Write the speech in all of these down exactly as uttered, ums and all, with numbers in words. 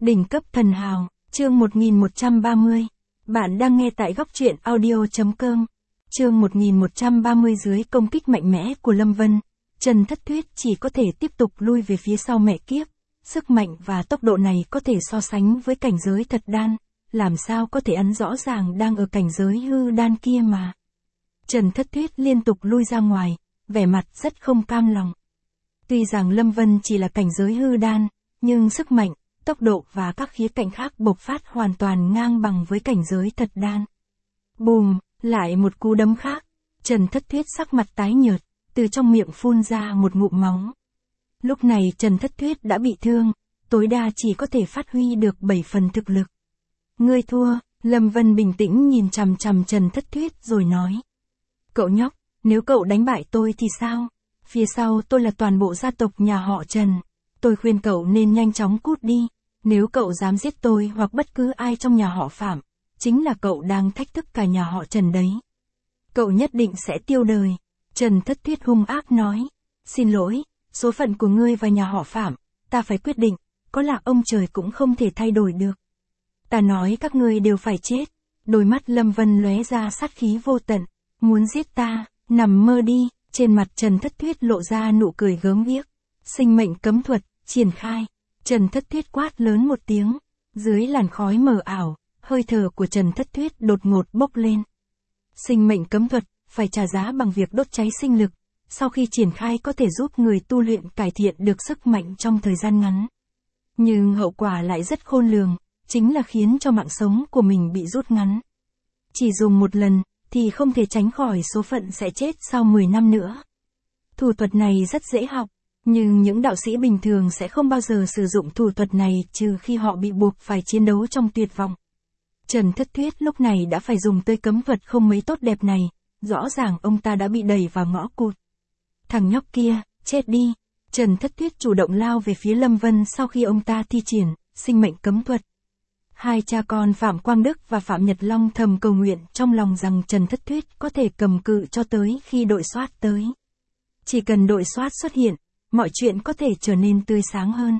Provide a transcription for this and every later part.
Đỉnh cấp thần hào, chương một nghìn một trăm ba mươi. Bạn đang nghe tại góc truyện audio chấm com. Chương một nghìn một trăm ba mươi. Dưới công kích mạnh mẽ của Lâm Vân, Trần Thất Thuyết chỉ có thể tiếp tục lui về phía sau mẹ kiếp. Sức mạnh và tốc độ này có thể so sánh với cảnh giới thật đan, làm sao có thể ấn rõ ràng đang ở cảnh giới hư đan kia mà. Trần Thất Thuyết liên tục lui ra ngoài, vẻ mặt rất không cam lòng. Tuy rằng Lâm Vân chỉ là cảnh giới hư đan, nhưng sức mạnh, tốc độ và các khía cạnh khác bộc phát hoàn toàn ngang bằng với cảnh giới thật đan. Bùm, lại một cú đấm khác. Trần Thất Thuyết sắc mặt tái nhợt, từ trong miệng phun ra một ngụm máu. Lúc này Trần Thất Thuyết đã bị thương, tối đa chỉ có thể phát huy được bảy phần thực lực. Ngươi thua, Lâm Vân bình tĩnh nhìn chằm chằm Trần Thất Thuyết rồi nói. Cậu nhóc, nếu cậu đánh bại tôi thì sao? Phía sau tôi là toàn bộ gia tộc nhà họ Trần. Tôi khuyên cậu nên nhanh chóng cút đi. Nếu cậu dám giết tôi hoặc bất cứ ai trong nhà họ Phạm, chính là cậu đang thách thức cả nhà họ Trần đấy. Cậu nhất định sẽ tiêu đời. Trần Thất Thuyết hung ác nói. Xin lỗi, số phận của ngươi và nhà họ Phạm, ta phải quyết định, có là ông trời cũng không thể thay đổi được. Ta nói các ngươi đều phải chết. Đôi mắt Lâm Vân lóe ra sát khí vô tận. Muốn giết ta, nằm mơ đi. Trên mặt Trần Thất Thuyết lộ ra nụ cười gớm ghiếc. Sinh mệnh cấm thuật, triển khai. Trần Thất Thuyết quát lớn một tiếng. Dưới làn khói mờ ảo, hơi thở của Trần Thất Thuyết đột ngột bốc lên. Sinh mệnh cấm thuật, phải trả giá bằng việc đốt cháy sinh lực. Sau khi triển khai có thể giúp người tu luyện cải thiện được sức mạnh trong thời gian ngắn. Nhưng hậu quả lại rất khôn lường, chính là khiến cho mạng sống của mình bị rút ngắn. Chỉ dùng một lần, thì không thể tránh khỏi số phận sẽ chết sau mười năm nữa. Thủ thuật này rất dễ học, nhưng những đạo sĩ bình thường sẽ không bao giờ sử dụng thủ thuật này trừ khi họ bị buộc phải chiến đấu trong tuyệt vọng. Trần Thất Thuyết lúc này đã phải dùng tới cấm thuật không mấy tốt đẹp này, rõ ràng ông ta đã bị đẩy vào ngõ cụt. Thằng nhóc kia, chết đi. Trần Thất Thuyết chủ động lao về phía Lâm Vân sau khi ông ta thi triển sinh mệnh cấm thuật. Hai cha con Phạm Quang Đức và Phạm Nhật Long thầm cầu nguyện trong lòng rằng Trần Thất Thuyết có thể cầm cự cho tới khi đội soát tới. Chỉ cần đội soát xuất hiện, mọi chuyện có thể trở nên tươi sáng hơn.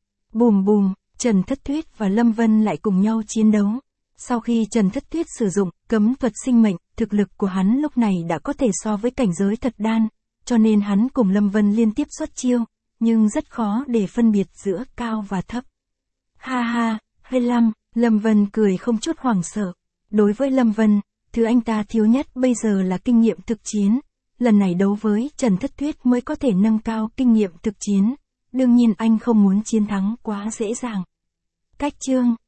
Bùm bùm, Trần Thất Thuyết và Lâm Vân lại cùng nhau chiến đấu. Sau khi Trần Thất Thuyết sử dụng cấm thuật sinh mệnh, thực lực của hắn lúc này đã có thể so với cảnh giới thật đan, cho nên hắn cùng Lâm Vân liên tiếp xuất chiêu, nhưng rất khó để phân biệt giữa cao và thấp. Ha ha, hay lắm, Lâm Vân cười không chút hoảng sợ. Đối với Lâm Vân, thứ anh ta thiếu nhất bây giờ là kinh nghiệm thực chiến. Lần này đấu với Trần Thất Thuyết mới có thể nâng cao kinh nghiệm thực chiến. Đương nhiên anh không muốn chiến thắng quá dễ dàng. Cách chương